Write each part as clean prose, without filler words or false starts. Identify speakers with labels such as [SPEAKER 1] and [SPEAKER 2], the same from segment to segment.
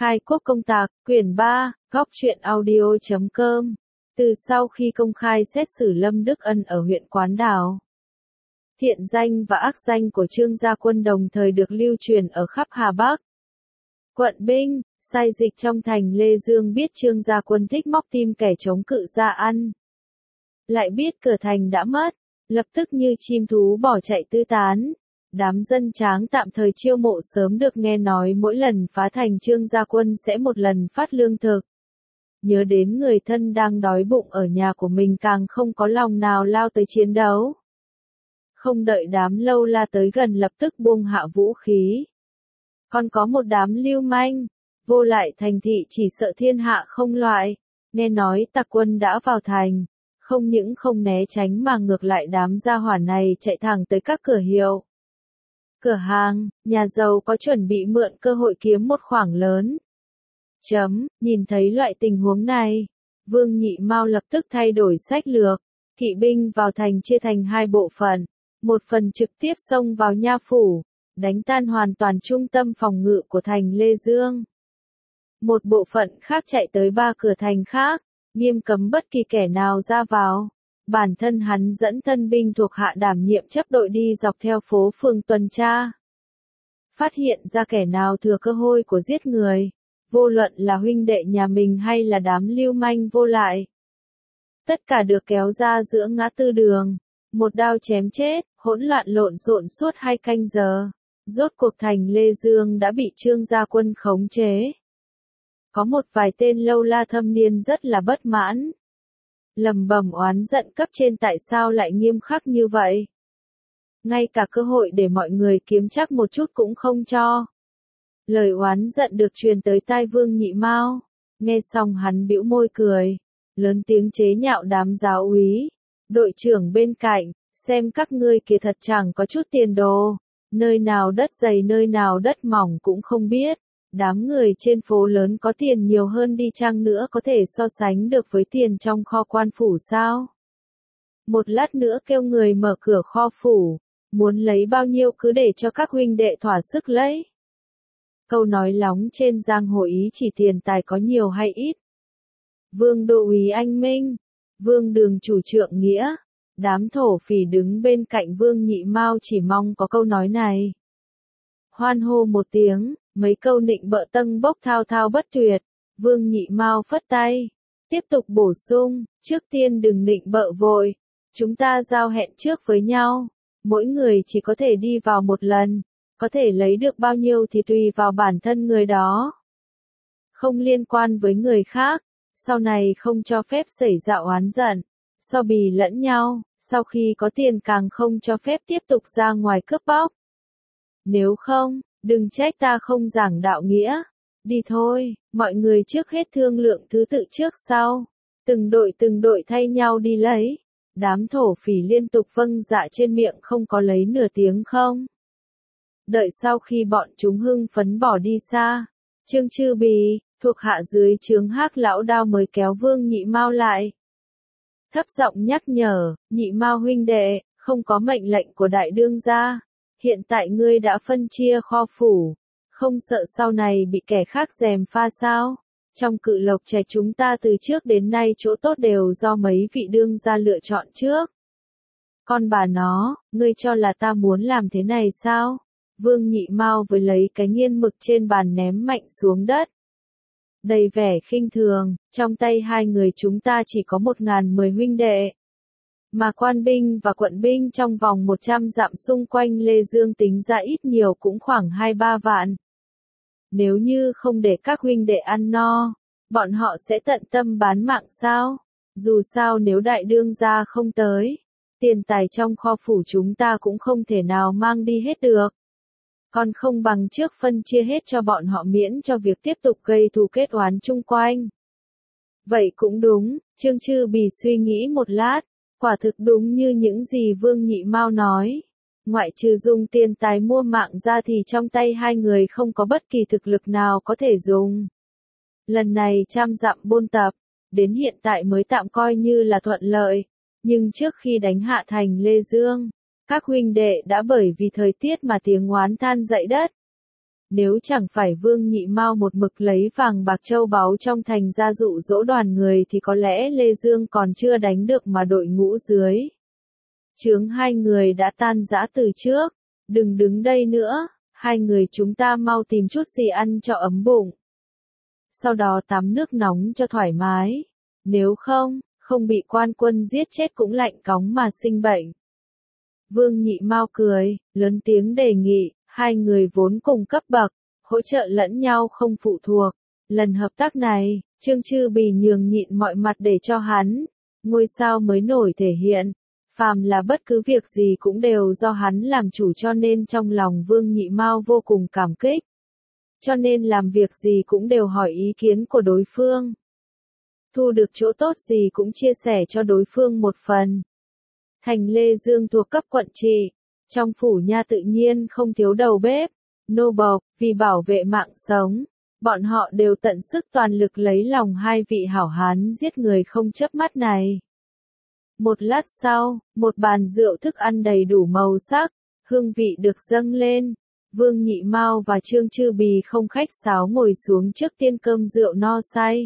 [SPEAKER 1] Khai quốc công tạc, quyển 3, góc truyện audio.com. Từ sau khi công khai xét xử Lâm Đức Ân ở huyện Quán Đảo, thiện danh và ác danh của Trương Gia Quân đồng thời được lưu truyền ở khắp Hà Bắc. Quận Binh, sai dịch trong thành Lê Dương biết Trương Gia Quân thích móc tim kẻ chống cự ra ăn. Lại biết cửa thành đã mất, lập tức như chim thú bỏ chạy tứ tán. Đám dân tráng tạm thời chiêu mộ sớm được nghe nói mỗi lần phá thành Trương Gia Quân sẽ một lần phát lương thực. Nhớ đến người thân đang đói bụng ở nhà của mình càng không có lòng nào lao tới chiến đấu. Không đợi đám lâu la tới gần lập tức buông hạ vũ khí. Còn có một đám lưu manh, vô lại thành thị chỉ sợ thiên hạ không loại, nghe nói tặc quân đã vào thành, không những không né tránh mà ngược lại đám gia hỏa này chạy thẳng tới các cửa hiệu. Cửa hàng, nhà giàu có chuẩn bị mượn cơ hội kiếm một khoản lớn. Nhìn thấy loại tình huống này, Vương Nhị Mao lập tức thay đổi sách lược, kỵ binh vào thành chia thành hai bộ phận, một phần trực tiếp xông vào nha phủ, đánh tan hoàn toàn trung tâm phòng ngự của thành Lê Dương. Một bộ phận khác chạy tới ba cửa thành khác, nghiêm cấm bất kỳ kẻ nào ra vào. Bản thân hắn dẫn thân binh thuộc hạ đảm nhiệm chấp đội đi dọc theo phố phường tuần tra. Phát hiện ra kẻ nào thừa cơ hội của giết người, vô luận là huynh đệ nhà mình hay là đám lưu manh vô lại. Tất cả được kéo ra giữa ngã tư đường, một đao chém chết, hỗn loạn lộn xộn suốt 2 canh giờ. Rốt cuộc thành Lê Dương đã bị Trương Gia Quân khống chế. Có một vài tên lâu la thâm niên rất là bất mãn. Lầm bầm oán giận cấp trên tại sao lại nghiêm khắc như vậy. Ngay cả cơ hội để mọi người kiếm chắc một chút cũng không cho. Lời oán giận được truyền tới tai Vương Nhị Mao. Nghe xong hắn bĩu môi cười, lớn tiếng chế nhạo đám giáo úy. Đội trưởng bên cạnh, xem các ngươi kia thật chẳng có chút tiền đồ. Nơi nào đất dày nơi nào đất mỏng cũng không biết. Đám người trên phố lớn có tiền nhiều hơn đi chăng nữa có thể so sánh được với tiền trong kho quan phủ sao? Một lát nữa kêu người mở cửa kho phủ, muốn lấy bao nhiêu cứ để cho các huynh đệ thỏa sức lấy. Câu nói lóng trên giang hồ ý chỉ tiền tài có nhiều hay ít. Vương Đô úy anh minh, Vương Đường chủ trượng nghĩa, đám thổ phỉ đứng bên cạnh Vương Nhị Mao chỉ mong có câu nói này. Hoan hô một tiếng. Mấy câu nịnh bợ tâng bốc thao thao bất tuyệt, Vương Nhị Mao phất tay, tiếp tục bổ sung, trước tiên đừng nịnh bợ vội, chúng ta giao hẹn trước với nhau, mỗi người chỉ có thể đi vào một lần, có thể lấy được bao nhiêu thì tùy vào bản thân người đó. Không liên quan với người khác, sau này không cho phép xảy ra oán giận, so bì lẫn nhau, sau khi có tiền càng không cho phép tiếp tục ra ngoài cướp bóc. Nếu không, đừng trách ta không giảng đạo nghĩa. Đi thôi, mọi người trước hết thương lượng thứ tự trước sau. Từng đội thay nhau đi lấy. Đám thổ phỉ liên tục vâng dạ trên miệng không có lấy nửa tiếng không. Đợi sau khi bọn chúng hưng phấn bỏ đi xa, Trương Chư Bì, thuộc hạ dưới trướng Hắc lão đao mới kéo Vương Nhị Mao lại. Thấp giọng nhắc nhở, Nhị Mao huynh đệ, không có mệnh lệnh của đại đương gia. Hiện tại ngươi đã phân chia kho phủ, không sợ sau này bị kẻ khác gièm pha sao? Trong Cự Lộc Trạch chúng ta từ trước đến nay chỗ tốt đều do mấy vị đương gia lựa chọn trước. Con bà nó, ngươi cho là ta muốn làm thế này sao? Vương Nhị Mao với lấy cái nghiên mực trên bàn ném mạnh xuống đất. Đầy vẻ khinh thường, trong tay hai người chúng ta chỉ có 1010 huynh đệ. Mà quan binh và quận binh trong vòng 100 dặm xung quanh Lê Dương tính ra ít nhiều cũng khoảng 2-3 vạn. Nếu như không để các huynh đệ ăn no, bọn họ sẽ tận tâm bán mạng sao? Dù sao nếu đại đương gia không tới, tiền tài trong kho phủ chúng ta cũng không thể nào mang đi hết được. Còn không bằng trước phân chia hết cho bọn họ miễn cho việc tiếp tục gây thù kết oán chung quanh. Vậy cũng đúng, Trương Chư Bì suy nghĩ một lát. Quả thực đúng như những gì Vương Nhị Mao nói. Ngoại trừ dùng tiền tài mua mạng ra thì trong tay hai người không có bất kỳ thực lực nào có thể dùng. Lần này 100 dặm buôn tập, đến hiện tại mới tạm coi như là thuận lợi. Nhưng trước khi đánh hạ thành Lê Dương, các huynh đệ đã bởi vì thời tiết mà tiếng oán than dậy đất. Nếu chẳng phải Vương Nhị Mao một mực lấy vàng bạc châu báu trong thành ra dụ dỗ đoàn người thì có lẽ Lê Dương còn chưa đánh được mà đội ngũ dưới trướng hai người đã tan rã từ trước. Đừng đứng đây nữa, hai người chúng ta mau tìm chút gì ăn cho ấm bụng. Sau đó tắm nước nóng cho thoải mái. Nếu không, không bị quan quân giết chết cũng lạnh cóng mà sinh bệnh. Vương Nhị Mao cười, lớn tiếng đề nghị, hai người vốn cùng cấp bậc, hỗ trợ lẫn nhau không phụ thuộc. Lần hợp tác này, Trương Chư Bì nhường nhịn mọi mặt để cho hắn, ngôi sao mới nổi thể hiện. Phàm là bất cứ việc gì cũng đều do hắn làm chủ, cho nên trong lòng Vương Nhị Mao vô cùng cảm kích. Cho nên làm việc gì cũng đều hỏi ý kiến của đối phương. Thu được chỗ tốt gì cũng chia sẻ cho đối phương một phần. Thành Lê Dương thuộc cấp quận trị. Trong phủ nha tự nhiên không thiếu đầu bếp, nô bộc, vì bảo vệ mạng sống. Bọn họ đều tận sức toàn lực lấy lòng hai vị hảo hán giết người không chớp mắt này. Một lát sau, một bàn rượu thức ăn đầy đủ màu sắc, hương vị được dâng lên. Vương Nhị Mao và Trương Chư Bì không khách sáo ngồi xuống trước tiên cơm rượu no say.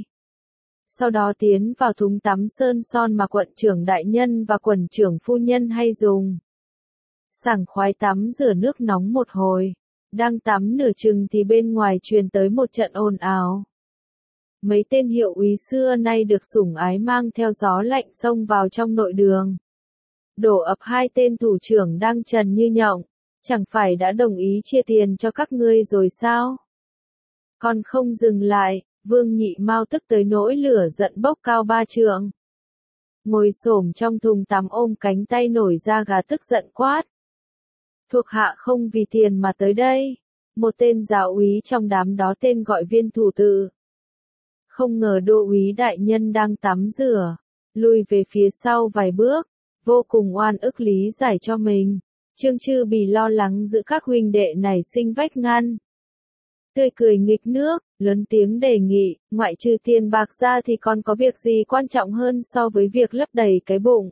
[SPEAKER 1] Sau đó tiến vào thúng tắm sơn son mà quận trưởng đại nhân và quận trưởng phu nhân hay dùng. Sảng khoái tắm rửa nước nóng một hồi. Đang tắm nửa chừng thì bên ngoài truyền tới một trận ồn ào. Mấy tên hiệu úy xưa nay được sủng ái mang theo gió lạnh xông vào trong nội đường. Đổ ập hai tên thủ trưởng đang trần như nhộng. Chẳng phải đã đồng ý chia tiền cho các ngươi rồi sao? Còn không dừng lại, Vương Nhị Mao tức tới nỗi lửa giận bốc cao 3 trượng. Ngồi xổm trong thùng tắm ôm cánh tay nổi da gà tức giận quát. Thuộc hạ không vì tiền mà tới đây. Một tên giáo úy trong đám đó tên gọi Viên Thủ Tự. Không ngờ đô úy đại nhân đang tắm rửa, lùi về phía sau vài bước, vô cùng oan ức lý giải cho mình. Trương Chư Bì lo lắng giữ các huynh đệ này sinh vách ngăn. Tươi cười nghịch nước, lớn tiếng đề nghị, ngoại trừ tiền bạc ra thì còn có việc gì quan trọng hơn so với việc lấp đầy cái bụng.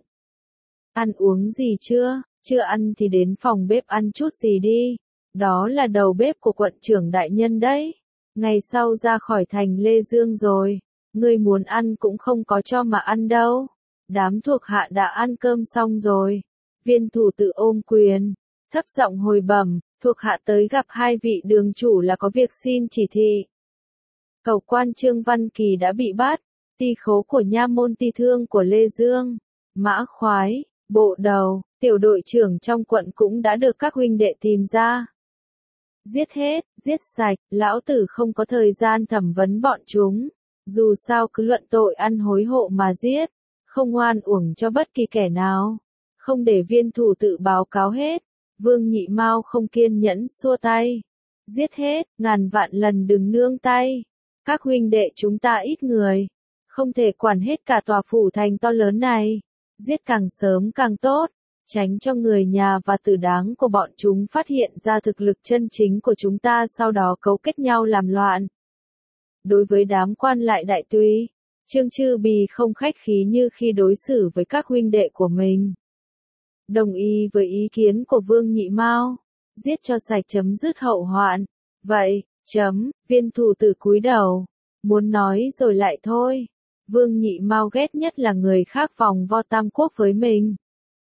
[SPEAKER 1] Ăn uống gì chưa? Chưa ăn thì đến phòng bếp ăn chút gì đi. Đó là đầu bếp của quận trưởng đại nhân đấy. Ngày sau ra khỏi thành Lê Dương rồi, ngươi muốn ăn cũng không có cho mà ăn đâu. Đám thuộc hạ đã ăn cơm xong rồi. Viên Thủ Tự ôm quyền, thấp giọng hồi bẩm, thuộc hạ tới gặp hai vị đường chủ là có việc xin chỉ thị. Cẩu quan Trương Văn Kỳ đã bị bắt, ty khố của nha môn ty thương của Lê Dương, Mã Khoái, bộ đầu, tiểu đội trưởng trong quận cũng đã được các huynh đệ tìm ra. Giết hết, giết sạch, lão tử không có thời gian thẩm vấn bọn chúng. Dù sao cứ luận tội ăn hối hộ mà giết, không oan uổng cho bất kỳ kẻ nào. Không để Viên Thủ Tự báo cáo hết. Vương Nhị Mao không kiên nhẫn xua tay. Giết hết, ngàn vạn lần đừng nương tay. Các huynh đệ chúng ta ít người, không thể quản hết cả tòa phủ thành to lớn này. Giết càng sớm càng tốt, tránh cho người nhà và tử đáng của bọn chúng phát hiện ra thực lực chân chính của chúng ta, sau đó cấu kết nhau làm loạn. Đối với đám quan lại đại tùy, Trương Chư Bì không khách khí như khi đối xử với các huynh đệ của mình. Đồng ý với ý kiến của Vương Nhị Mao, giết cho sạch chấm dứt hậu hoạn. Vậy, Viên Thủ Tự cúi đầu, muốn nói rồi lại thôi. Vương Nhị Mao ghét nhất là người khác vòng vo tam quốc với mình.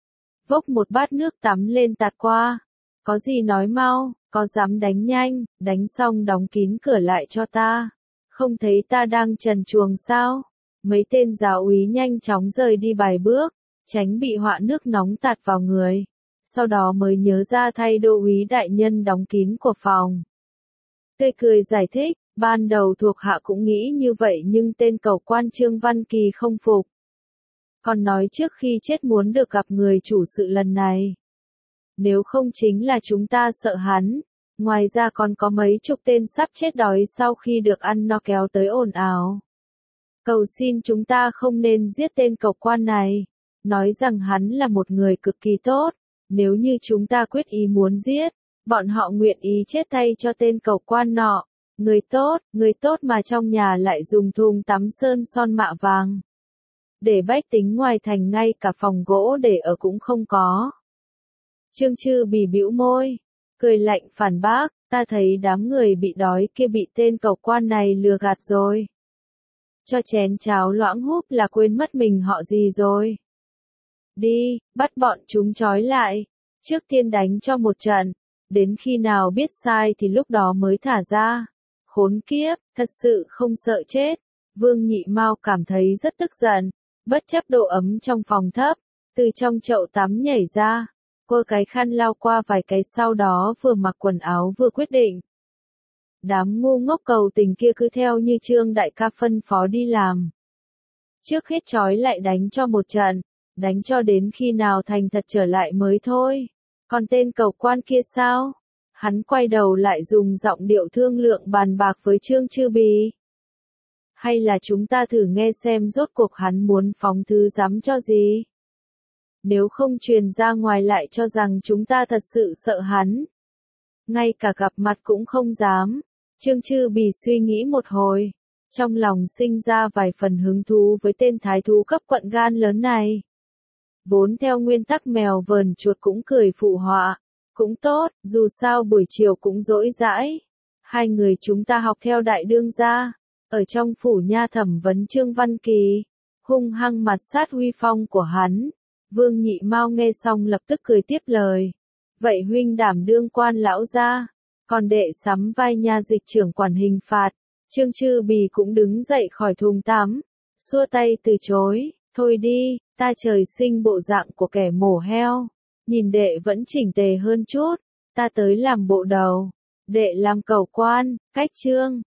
[SPEAKER 1] Vốc một bát nước tắm lên tạt qua. Có gì nói mau, có dám đánh nhanh, đánh xong đóng kín cửa lại cho ta. Không thấy ta đang trần truồng sao? Mấy tên giáo úy nhanh chóng rời đi vài bước, tránh bị họa nước nóng tạt vào người. Sau đó mới nhớ ra thay đô úy đại nhân đóng kín của phòng. Tươi cười giải thích, ban đầu thuộc hạ cũng nghĩ như vậy nhưng tên cẩu quan Trương Văn Kỳ không phục. Còn nói trước khi chết muốn được gặp người chủ sự lần này. Nếu không chính là chúng ta sợ hắn. Ngoài ra còn có mấy chục tên sắp chết đói sau khi được ăn no kéo tới ồn ào. Cầu xin chúng ta không nên giết tên cẩu quan này. Nói rằng hắn là một người cực kỳ tốt. Nếu như chúng ta quyết ý muốn giết, bọn họ nguyện ý chết thay cho tên cẩu quan nọ. Người tốt mà trong nhà lại dùng thùng tắm sơn son mạ vàng. Để bách tính ngoài thành ngay cả phòng gỗ để ở cũng không có. Trương Chư Bì bĩu môi. cười lạnh phản bác, ta thấy đám người bị đói kia bị tên cầu quan này lừa gạt rồi. Cho chén cháo loãng húp là quên mất mình họ gì rồi. Đi, bắt bọn chúng trói lại. Trước tiên đánh cho một trận. Đến khi nào biết sai thì lúc đó mới thả ra. Khốn kiếp, thật sự không sợ chết. Vương Nhị Mao cảm thấy rất tức giận. Bất chấp độ ấm trong phòng thấp. Từ trong chậu tắm nhảy ra. Quơ cái khăn lau qua vài cái sau đó vừa mặc quần áo vừa quyết định. Đám ngu ngốc cầu tình kia cứ theo như Trương đại ca phân phó đi làm. Trước hết trói lại đánh cho một trận, đánh cho đến khi nào thành thật trở lại mới thôi. Còn tên cầu quan kia sao? Hắn quay đầu lại dùng giọng điệu thương lượng bàn bạc với Trương Chư Bì. Hay là chúng ta thử nghe xem rốt cuộc hắn muốn phóng thứ dám cho gì? Nếu không truyền ra ngoài lại cho rằng chúng ta thật sự sợ hắn. Ngay cả gặp mặt cũng không dám. Trương Chư Bì suy nghĩ một hồi. Trong lòng sinh ra vài phần hứng thú với tên thái thú cấp quận gan lớn này. Vốn theo nguyên tắc mèo vờn chuột cũng cười phụ họa. Cũng tốt, dù sao buổi chiều cũng rỗi rãi. Hai người chúng ta học theo đại đương gia. Ở trong phủ nha thẩm vấn Trương Văn Kỳ. Hung hăng mặt sát uy phong của hắn. Vương Nhị Mao nghe xong lập tức cười tiếp lời. Vậy huynh đảm đương quan lão gia. Còn đệ sắm vai nha dịch trưởng quản hình phạt. Trương Chư Bì cũng đứng dậy khỏi thùng tắm. Xua tay từ chối. Thôi đi, ta trời sinh bộ dạng của kẻ mổ heo. Nhìn đệ vẫn chỉnh tề hơn chút. Ta tới làm bộ đầu. Đệ làm cầu quan, cách Trương.